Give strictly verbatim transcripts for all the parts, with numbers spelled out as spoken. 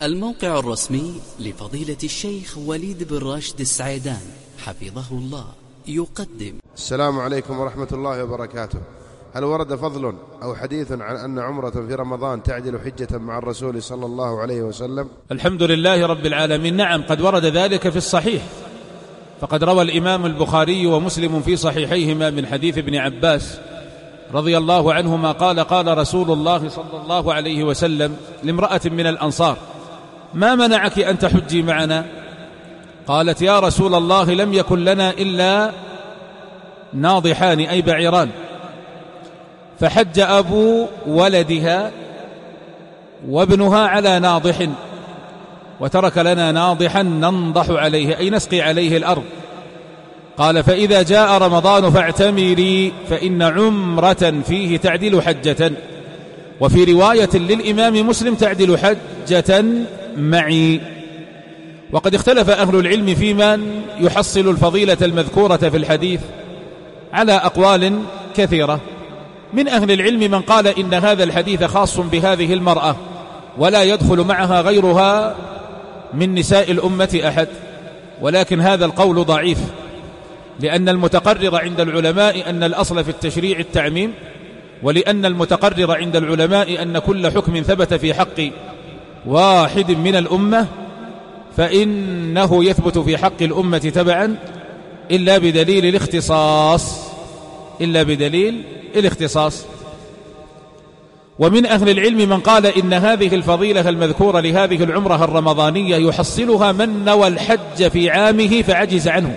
الموقع الرسمي لفضيلة الشيخ وليد بن راشد السعيدان حفظه الله يقدم. السلام عليكم ورحمة الله وبركاته. هل ورد فضل أو حديث عن أن عمرة في رمضان تعدل حجة مع الرسول صلى الله عليه وسلم؟ الحمد لله رب العالمين. نعم، قد ورد ذلك في الصحيح، فقد روى الإمام البخاري ومسلم في صحيحيهما من حديث ابن عباس رضي الله عنهما قال قال رسول الله صلى الله عليه وسلم لامرأة من الأنصار: ما منعك أن تحجي معنا؟ قالت: يا رسول الله، لم يكن لنا إلا ناضحان أي بعيران، فحج أبو ولدها وابنها على ناضح، وترك لنا ناضحا ننضح عليه أي نسقي عليه الأرض. قال: فإذا جاء رمضان فاعتمري، فإن عمرة فيه تعدل حجة. وفي رواية للإمام مسلم: تعدل حجة معي. وقد اختلف أهل العلم في من يحصل الفضيلة المذكورة في الحديث على أقوال كثيرة. من أهل العلم من قال إن هذا الحديث خاص بهذه المرأة ولا يدخل معها غيرها من نساء الأمة أحد، ولكن هذا القول ضعيف، لأن المتقرر عند العلماء أن الأصل في التشريع التعميم، ولأن المتقرر عند العلماء أن كل حكم ثبت في حق واحد من الأمة فإنه يثبت في حق الأمة تبعا إلا بدليل الاختصاص إلا بدليل الاختصاص. ومن أهل العلم من قال إن هذه الفضيلة المذكورة لهذه العمرة الرمضانية يحصلها من نوى الحج في عامه فعجز عنه،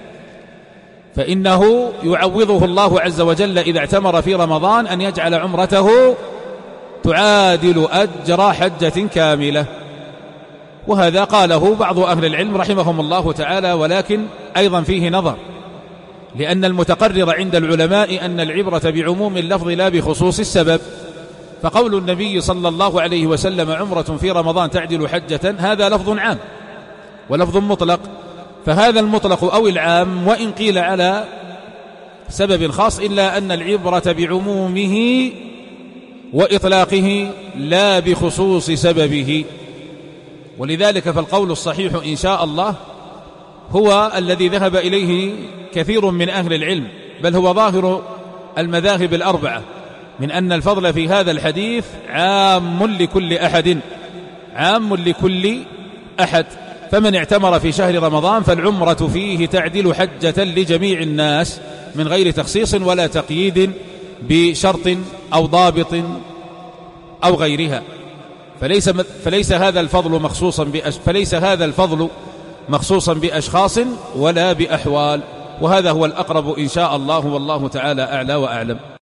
فإنه يعوضه الله عز وجل إذا اعتمر في رمضان أن يجعل عمرته تعادل أجر حجة كاملة. وهذا قاله بعض أهل العلم رحمهم الله تعالى، ولكن أيضا فيه نظر، لأن المتقرر عند العلماء أن العبرة بعموم اللفظ لا بخصوص السبب. فقول النبي صلى الله عليه وسلم: عمرة في رمضان تعدل حجة، هذا لفظ عام ولفظ مطلق، فهذا المطلق أو العام وإن قيل على سبب خاص إلا أن العبرة بعمومه وإطلاقه لا بخصوص سببه. ولذلك فالقول الصحيح إن شاء الله هو الذي ذهب إليه كثير من أهل العلم، بل هو ظاهر المذاهب الأربعة، من أن الفضل في هذا الحديث عام لكل أحد عام لكل أحد فمن اعتمر في شهر رمضان فالعمرة فيه تعدل حجة لجميع الناس من غير تخصيص ولا تقييد بشرط أو ضابط أو غيرها. فليس فليس هذا الفضل مخصوصا بأش فليس هذا الفضل مخصوصا بأشخاص ولا بأحوال، وهذا هو الأقرب إن شاء الله، والله تعالى أعلى وأعلم.